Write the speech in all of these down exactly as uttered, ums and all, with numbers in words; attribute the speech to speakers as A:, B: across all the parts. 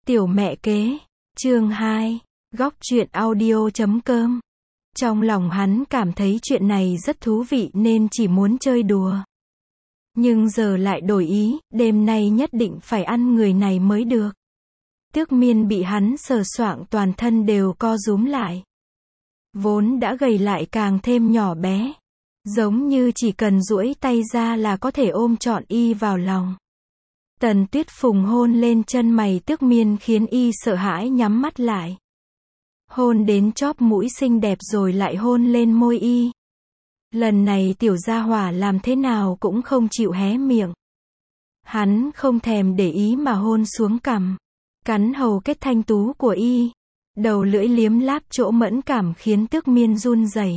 A: Tiểu mẹ kế, chương hai, góc truyện audio chấm com. Trong lòng hắn cảm thấy chuyện này rất thú vị nên chỉ muốn chơi đùa. Nhưng giờ lại đổi ý, đêm nay nhất định phải ăn người này mới được. Tước Miên bị hắn sờ soạng toàn thân đều co rúm lại. Vốn đã gầy lại càng thêm nhỏ bé. Giống như chỉ cần duỗi tay ra là có thể ôm trọn y vào lòng. Tần Tuyết Phùng hôn lên chân mày Tước Miên khiến y sợ hãi nhắm mắt lại. Hôn đến chóp mũi xinh đẹp rồi lại hôn lên môi y. Lần này tiểu gia hỏa làm thế nào cũng không chịu hé miệng. Hắn không thèm để ý mà hôn xuống cằm, cắn hầu kết thanh tú của y. Đầu lưỡi liếm láp chỗ mẫn cảm khiến Tước Miên run rẩy.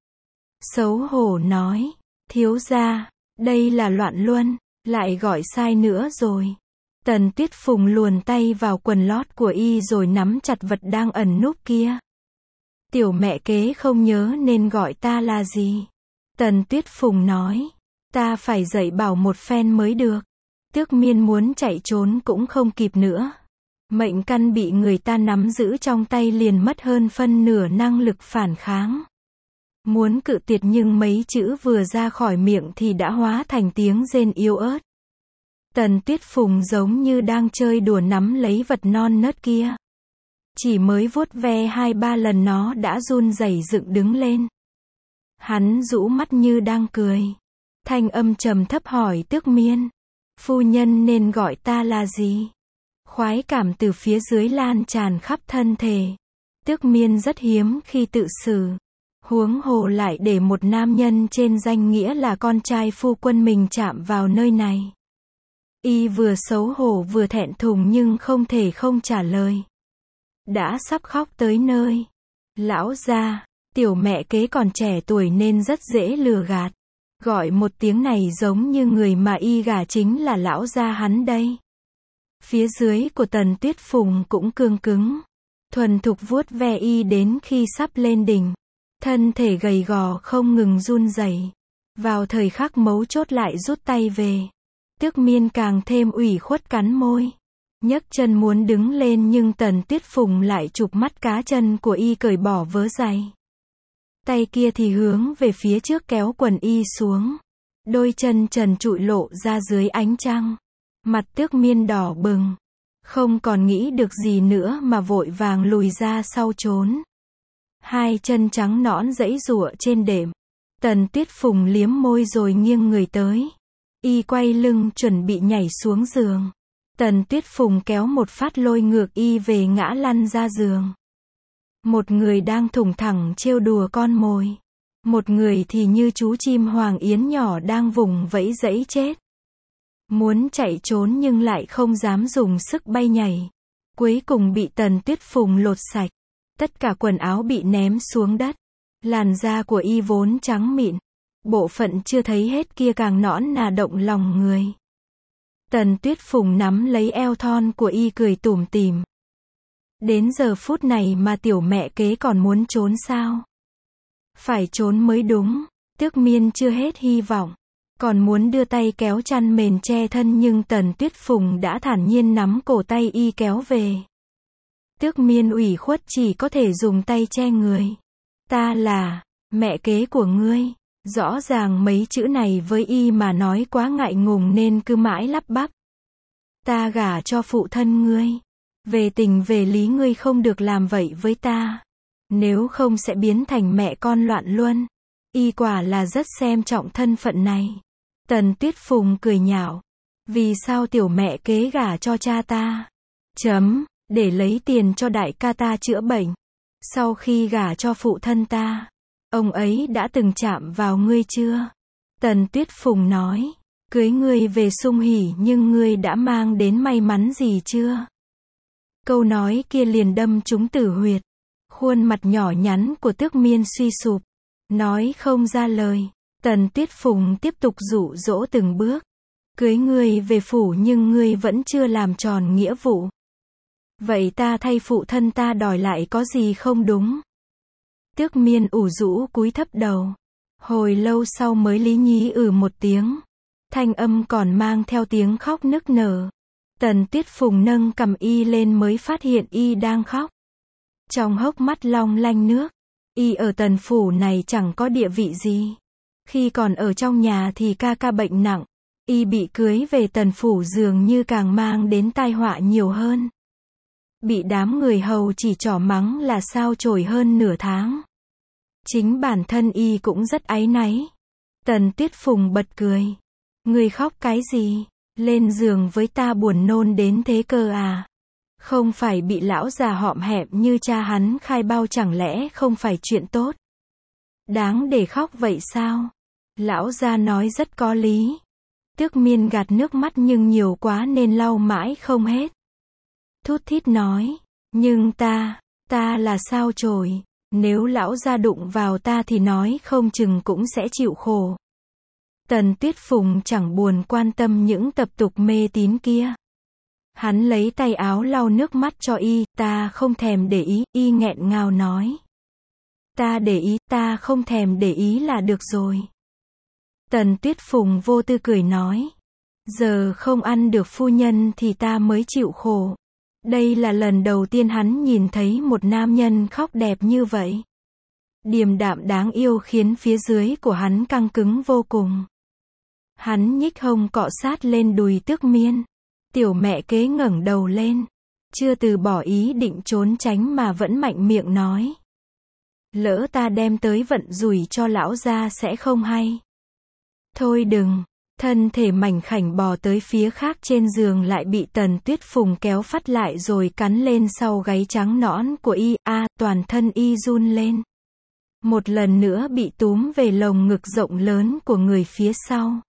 A: Xấu hổ nói, thiếu gia, đây là loạn luân, lại gọi sai nữa rồi. Tần Tuyết Phùng luồn tay vào quần lót của y rồi nắm chặt vật đang ẩn núp kia. Tiểu mẹ kế không nhớ nên gọi ta là gì? Tần Tuyết Phùng nói, ta phải dạy bảo một phen mới được. Tước Miên muốn chạy trốn cũng không kịp nữa. Mệnh căn bị người ta nắm giữ trong tay liền mất hơn phân nửa năng lực phản kháng. Muốn cự tuyệt nhưng mấy chữ vừa ra khỏi miệng thì đã hóa thành tiếng rên yếu ớt. Tần Tuyết Phùng giống như đang chơi đùa nắm lấy vật non nớt kia. Chỉ mới vuốt ve hai ba lần nó đã run rẩy dựng đứng lên. Hắn rũ mắt như đang cười. Thanh âm trầm thấp hỏi Tước Miên, phu nhân nên gọi ta là gì? Khoái cảm từ phía dưới lan tràn khắp thân thể. Tước Miên rất hiếm khi tự xử. Huống hồ lại để một nam nhân trên danh nghĩa là con trai phu quân mình chạm vào nơi này. Y vừa xấu hổ vừa thẹn thùng nhưng không thể không trả lời. Đã sắp khóc tới nơi. Lão gia, tiểu mẹ kế còn trẻ tuổi nên rất dễ lừa gạt. Gọi một tiếng này giống như người mà y gả chính là lão gia hắn đây. Phía dưới của Tần Tuyết Phùng cũng cương cứng. Thuần thục vuốt ve y đến khi sắp lên đỉnh. Thân thể gầy gò không ngừng run rẩy. Vào thời khắc mấu chốt lại rút tay về. Tước Miên càng thêm ủy khuất cắn môi. Nhấc chân muốn đứng lên nhưng Tần Tuyết Phùng lại chụp mắt cá chân của y cởi bỏ vớ giày. Tay kia thì hướng về phía trước kéo quần y xuống. Đôi chân trần trụi lộ ra dưới ánh trăng. Mặt Tước Miên đỏ bừng. Không còn nghĩ được gì nữa mà vội vàng lùi ra sau trốn. Hai chân trắng nõn giãy giụa trên đệm. Tần Tuyết Phùng liếm môi rồi nghiêng người tới. Y quay lưng chuẩn bị nhảy xuống giường. Tần Tuyết Phùng kéo một phát lôi ngược y về ngã lăn ra giường. Một người đang thủng thẳng trêu đùa con mồi. Một người thì như chú chim hoàng yến nhỏ đang vùng vẫy giãy chết. Muốn chạy trốn nhưng lại không dám dùng sức bay nhảy. Cuối cùng bị Tần Tuyết Phùng lột sạch. Tất cả quần áo bị ném xuống đất. Làn da của y vốn trắng mịn. Bộ phận chưa thấy hết kia càng nõn nà động lòng người. Tần Tuyết Phùng nắm lấy eo thon của y cười tủm tỉm. Đến giờ phút này mà tiểu mẹ kế còn muốn trốn sao? Phải trốn mới đúng. Tước Miên chưa hết hy vọng. Còn muốn đưa tay kéo chăn mền che thân nhưng Tần Tuyết Phùng đã thản nhiên nắm cổ tay y kéo về. Tước Miên ủy khuất chỉ có thể dùng tay che người. Ta là mẹ kế của ngươi. Rõ ràng mấy chữ này với y mà nói quá ngại ngùng nên cứ mãi lắp bắp. Ta gả cho phụ thân ngươi. Về tình về lý ngươi không được làm vậy với ta. Nếu không sẽ biến thành mẹ con loạn luân. Y quả là rất xem trọng thân phận này. Tần Tuyết Phùng cười nhạo. Vì sao tiểu mẹ kế gả cho cha ta? Chấm, để lấy tiền cho đại ca ta chữa bệnh. Sau khi gả cho phụ thân ta, ông ấy đã từng chạm vào ngươi chưa? Tần Tuyết Phùng nói, cưới ngươi về sung hỉ nhưng ngươi đã mang đến may mắn gì chưa? Câu nói kia liền đâm trúng tử huyệt. Khuôn mặt nhỏ nhắn của Tước Miên suy sụp. Nói không ra lời. Tần Tuyết Phùng tiếp tục dụ dỗ từng bước. Cưới ngươi về phủ nhưng ngươi vẫn chưa làm tròn nghĩa vụ. Vậy ta thay phụ thân ta đòi lại có gì không đúng? Tước Miên ủ rũ cúi thấp đầu. Hồi lâu sau mới lý nhí ừ một tiếng. Thanh âm còn mang theo tiếng khóc nức nở. Tần Tuyết Phùng nâng cằm y lên mới phát hiện y đang khóc. Trong hốc mắt long lanh nước. Y ở Tần phủ này chẳng có địa vị gì. Khi còn ở trong nhà thì ca ca bệnh nặng. Y bị cưới về Tần phủ dường như càng mang đến tai họa nhiều hơn. Bị đám người hầu chỉ trỏ mắng là sao chổi hơn nửa tháng. Chính bản thân y cũng rất áy náy. Tần Tuyết Phùng bật cười. Ngươi khóc cái gì? Lên giường với ta buồn nôn đến thế cơ à? Không phải bị lão già họm hẹm như cha hắn khai bao chẳng lẽ không phải chuyện tốt? Đáng để khóc vậy sao? Lão gia nói rất có lý. Tước Miên gạt nước mắt nhưng nhiều quá nên lau mãi không hết. Thút thít nói, nhưng ta, ta là sao chổi, nếu lão gia đụng vào ta thì nói không chừng cũng sẽ chịu khổ. Tần Tuyết Phùng chẳng buồn quan tâm những tập tục mê tín kia. Hắn lấy tay áo lau nước mắt cho y, ta không thèm để ý, y nghẹn ngào nói. Ta để ý, ta không thèm để ý là được rồi. Tần Tuyết Phùng vô tư cười nói. Giờ không ăn được phu nhân thì ta mới chịu khổ. Đây là lần đầu tiên hắn nhìn thấy một nam nhân khóc đẹp như vậy. Điềm đạm đáng yêu khiến phía dưới của hắn căng cứng vô cùng. Hắn nhích hông cọ sát lên đùi Tước Miên. Tiểu mẹ kế ngẩng đầu lên. Chưa từ bỏ ý định trốn tránh mà vẫn mạnh miệng nói. Lỡ ta đem tới vận rủi cho lão gia sẽ không hay. Thôi đừng. Thân thể mảnh khảnh bò tới phía khác trên giường lại bị Tần Tuyết Phùng kéo phắt lại rồi cắn lên sau gáy trắng nõn của y, a à, toàn thân y run lên. Một lần nữa bị túm về lồng ngực rộng lớn của người phía sau.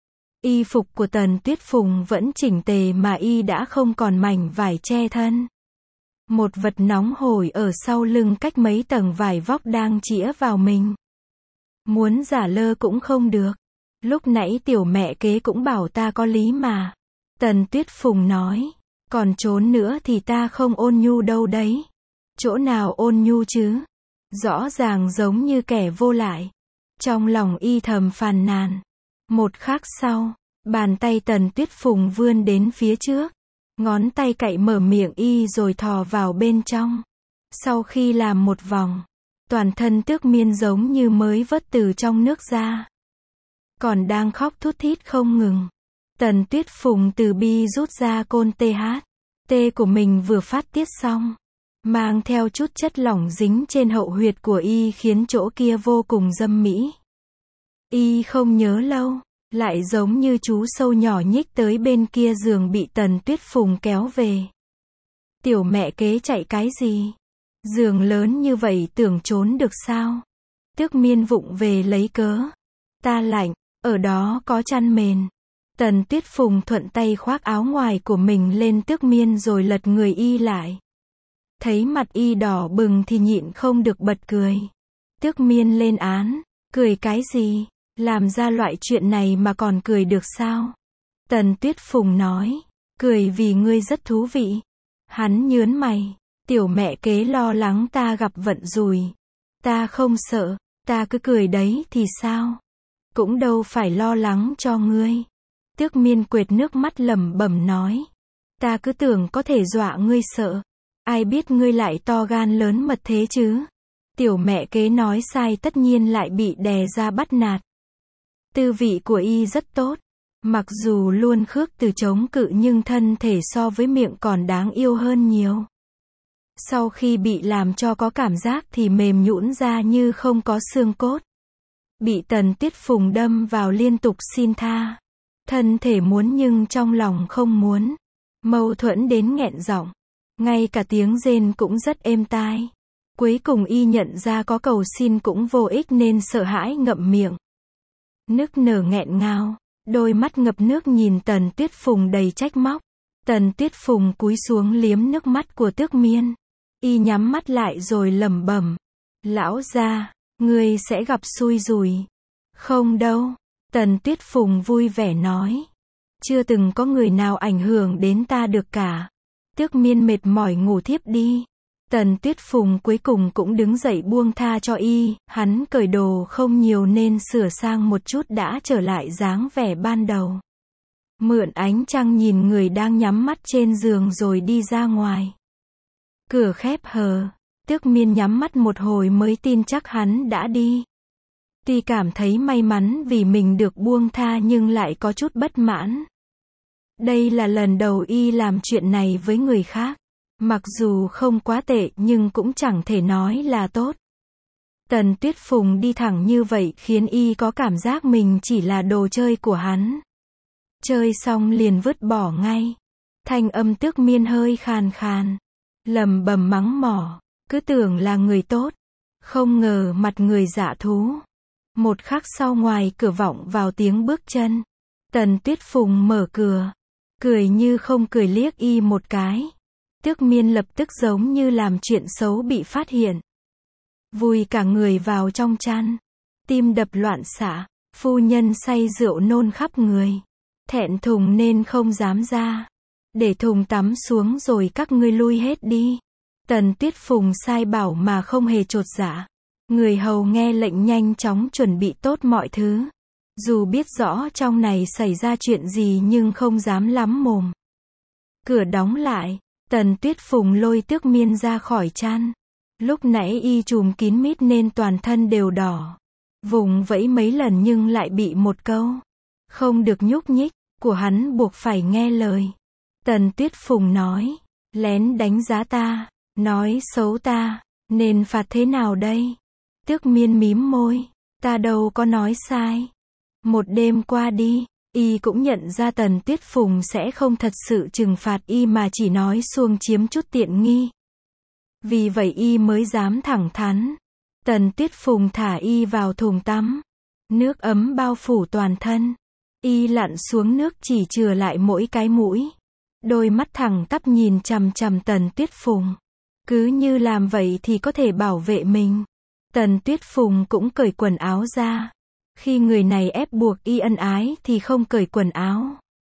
A: Y phục của Tần Tuyết Phùng vẫn chỉnh tề mà y đã không còn mảnh vải che thân. Một vật nóng hổi ở sau lưng cách mấy tầng vải vóc đang chĩa vào mình. Muốn giả lơ cũng không được. Lúc nãy tiểu mẹ kế cũng bảo ta có lý mà. Tần Tuyết Phùng nói. Còn trốn nữa thì ta không ôn nhu đâu đấy. Chỗ nào ôn nhu chứ? Rõ ràng giống như kẻ vô lại. Trong lòng y thầm phàn nàn. Một khắc sau, bàn tay Tần Tuyết Phùng vươn đến phía trước. Ngón tay cạy mở miệng y rồi thò vào bên trong. Sau khi làm một vòng, toàn thân Tước Miên giống như mới vớt từ trong nước ra. Còn đang khóc thút thít không ngừng. Tần Tuyết Phùng từ bi rút ra côn tê hát. Tê của mình vừa phát tiết xong. Mang theo chút chất lỏng dính trên hậu huyệt của y khiến chỗ kia vô cùng dâm mỹ. Y không nhớ lâu. Lại giống như chú sâu nhỏ nhích tới bên kia giường bị Tần Tuyết Phùng kéo về. Tiểu mẹ kế chạy cái gì? Giường lớn như vậy tưởng trốn được sao? Tước Miên vụng về lấy cớ. Ta lạnh, ở đó có chăn mền. Tần Tuyết Phùng thuận tay khoác áo ngoài của mình lên Tước Miên rồi lật người y lại. Thấy mặt y đỏ bừng thì nhịn không được bật cười. Tước Miên lên án, cười cái gì? Làm ra loại chuyện này mà còn cười được sao? Tần Tuyết Phùng nói, cười vì ngươi rất thú vị. Hắn nhớn mày, tiểu mẹ kế lo lắng ta gặp vận rủi. Ta không sợ, ta cứ cười đấy thì sao? Cũng đâu phải lo lắng cho ngươi. Tước Miên quệt nước mắt lẩm bẩm nói. Ta cứ tưởng có thể dọa ngươi sợ. Ai biết ngươi lại to gan lớn mật thế chứ? Tiểu mẹ kế nói sai tất nhiên lại bị đè ra bắt nạt. Tư vị của y rất tốt. Mặc dù luôn khước từ chống cự nhưng thân thể so với miệng còn đáng yêu hơn nhiều. Sau khi bị làm cho có cảm giác thì mềm nhũn ra như không có xương cốt. Bị Tần Tuyết Phùng đâm vào liên tục xin tha. Thân thể muốn nhưng trong lòng không muốn. Mâu thuẫn đến nghẹn giọng. Ngay cả tiếng rên cũng rất êm tai. Cuối cùng y nhận ra có cầu xin cũng vô ích nên sợ hãi ngậm miệng. Nức nở nghẹn ngào, đôi mắt ngập nước nhìn Tần Tuyết Phùng đầy trách móc. Tần Tuyết Phùng cúi xuống liếm nước mắt của Tước Miên. Y nhắm mắt lại rồi lẩm bẩm. Lão gia, ngươi sẽ gặp xui rủi. Không đâu. Tần Tuyết Phùng vui vẻ nói. Chưa từng có người nào ảnh hưởng đến ta được cả. Tước Miên mệt mỏi ngủ thiếp đi. Tần Tuyết Phùng cuối cùng cũng đứng dậy buông tha cho y, hắn cởi đồ không nhiều nên sửa sang một chút đã trở lại dáng vẻ ban đầu. mượn ánh trăng nhìn người đang nhắm mắt trên giường rồi đi ra ngoài. Cửa khép hờ, Tước Miên nhắm mắt một hồi mới tin chắc hắn đã đi. Tuy cảm thấy may mắn vì mình được buông tha nhưng lại có chút bất mãn. Đây là lần đầu y làm chuyện này với người khác. Mặc dù không quá tệ nhưng cũng chẳng thể nói là tốt. Tần Tuyết Phùng đi thẳng như vậy khiến y có cảm giác mình chỉ là đồ chơi của hắn. Chơi xong liền vứt bỏ ngay. Thanh âm Tước Miên hơi khàn khàn, lầm bầm mắng mỏ, cứ tưởng là người tốt, không ngờ mặt người dạ thú. Một khắc sau ngoài cửa vọng vào tiếng bước chân. Tần Tuyết Phùng mở cửa, cười như không cười liếc y một cái. Tước Miên lập tức giống như làm chuyện xấu bị phát hiện. Vùi cả người vào trong chăn, tim đập loạn xạ, phu nhân say rượu nôn khắp người. Thẹn thùng nên không dám ra. Để thùng tắm xuống rồi các ngươi lui hết đi. Tần Tuyết Phùng sai bảo mà không hề chột dạ. Người hầu nghe lệnh nhanh chóng chuẩn bị tốt mọi thứ. Dù biết rõ trong này xảy ra chuyện gì nhưng không dám lắm mồm. Cửa đóng lại, Tần Tuyết Phùng lôi Tước Miên ra khỏi chăn. Lúc nãy y trùm kín mít nên toàn thân đều đỏ. Vùng vẫy mấy lần nhưng lại bị một câu không được nhúc nhích của hắn buộc phải nghe lời. Tần Tuyết Phùng nói, lén đánh giá ta, nói xấu ta, nên phạt thế nào đây? Tước Miên mím môi, ta đâu có nói sai. Một đêm qua đi, y cũng nhận ra Tần Tuyết Phùng sẽ không thật sự trừng phạt y mà chỉ nói xuông chiếm chút tiện nghi. Vì vậy y mới dám thẳng thắn. Tần Tuyết Phùng thả y vào thùng tắm. Nước ấm bao phủ toàn thân. Y lặn xuống nước chỉ chừa lại mỗi cái mũi. Đôi mắt thẳng tắp nhìn chằm chằm Tần Tuyết Phùng. Cứ như làm vậy thì có thể bảo vệ mình. Tần Tuyết Phùng cũng cởi quần áo ra. Khi người này ép buộc y ân ái thì không cởi quần áo.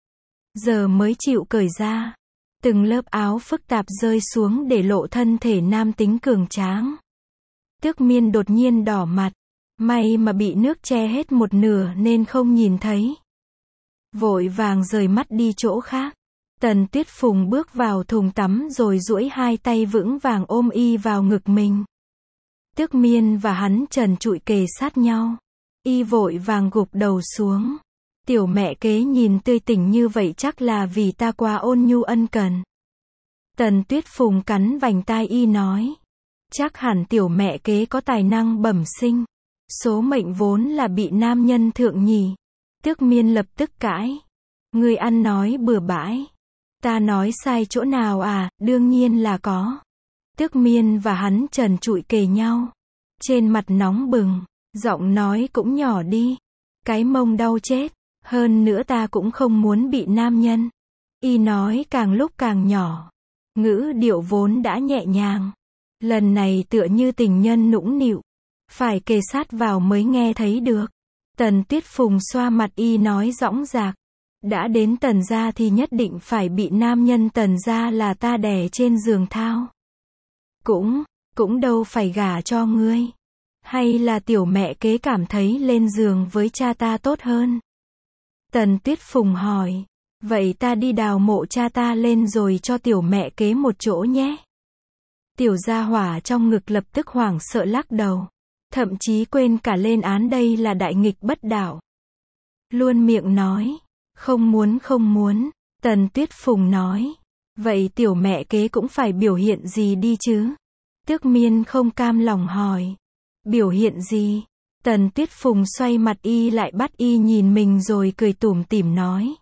A: Giờ mới chịu cởi ra. Từng lớp áo phức tạp rơi xuống để lộ thân thể nam tính cường tráng. Tước Miên đột nhiên đỏ mặt. May mà bị nước che hết một nửa nên không nhìn thấy. Vội vàng rời mắt đi chỗ khác. Tần Tuyết Phùng bước vào thùng tắm rồi duỗi hai tay vững vàng ôm y vào ngực mình. Tước Miên và hắn trần trụi kề sát nhau. Y vội vàng gục đầu xuống. Tiểu mẹ kế nhìn tươi tỉnh như vậy chắc là vì ta quá ôn nhu ân cần. Tần Tuyết Phùng cắn vành tai y nói. Chắc hẳn tiểu mẹ kế có tài năng bẩm sinh. Số mệnh vốn là bị nam nhân thượng nhì. Tước Miên lập tức cãi. Người ăn nói bừa bãi. Ta nói sai chỗ nào à, đương nhiên là có. Tước Miên và hắn trần trụi kề nhau. Trên mặt nóng bừng, giọng nói cũng nhỏ đi. Cái mông đau chết. Hơn nữa ta cũng không muốn bị nam nhân. Y nói càng lúc càng nhỏ. Ngữ điệu vốn đã nhẹ nhàng. Lần này tựa như tình nhân nũng nịu. Phải kề sát vào mới nghe thấy được. Tần Tuyết Phùng xoa mặt y nói dõng dạc. Đã đến Tần gia thì nhất định phải bị nam nhân Tần gia là ta đè trên giường thao. Cũng, cũng đâu phải gả cho ngươi. Hay là tiểu mẹ kế cảm thấy lên giường với cha ta tốt hơn? Tần Tuyết Phùng hỏi. Vậy ta đi đào mộ cha ta lên rồi cho tiểu mẹ kế một chỗ nhé. Tiểu gia hỏa trong ngực lập tức hoảng sợ lắc đầu. Thậm chí quên cả lên án đây là đại nghịch bất đạo. Luôn miệng nói. Không muốn không muốn. Tần Tuyết Phùng nói. Vậy tiểu mẹ kế cũng phải biểu hiện gì đi chứ? Tước Miên không cam lòng hỏi. Biểu hiện gì? Tần Tuyết Phùng xoay mặt y lại bắt y nhìn mình rồi cười tủm tỉm nói.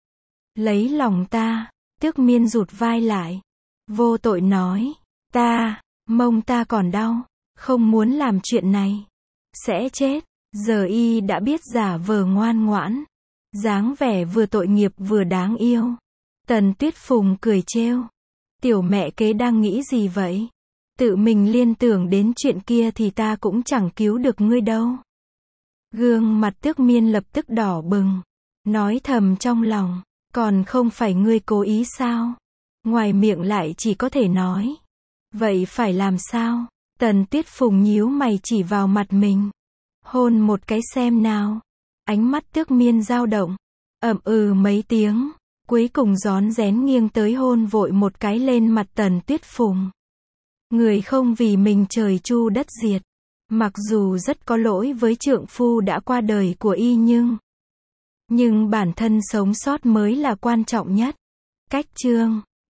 A: Lấy lòng ta. Tước Miên rụt vai lại. Vô tội nói. Ta, mông ta còn đau. Không muốn làm chuyện này. Sẽ chết. Giờ y đã biết giả vờ ngoan ngoãn. Dáng vẻ vừa tội nghiệp vừa đáng yêu. Tần Tuyết Phùng cười trêu. Tiểu mẹ kế đang nghĩ gì vậy? Tự mình liên tưởng đến chuyện kia thì ta cũng chẳng cứu được ngươi đâu. Gương mặt Tước Miên lập tức đỏ bừng. Nói thầm trong lòng. Còn không phải ngươi cố ý sao? Ngoài miệng lại chỉ có thể nói. Vậy phải làm sao? Tần Tuyết Phùng nhíu mày chỉ vào mặt mình. Hôn một cái xem nào. Ánh mắt Tước Miên dao động. ậm ừ mấy tiếng, cuối cùng rón rén nghiêng tới hôn vội một cái lên mặt Tần Tuyết Phụng. Người không vì mình trời chu đất diệt. Mặc dù rất có lỗi với trượng phu đã qua đời của y nhưng nhưng bản thân sống sót mới là quan trọng nhất. Cách chương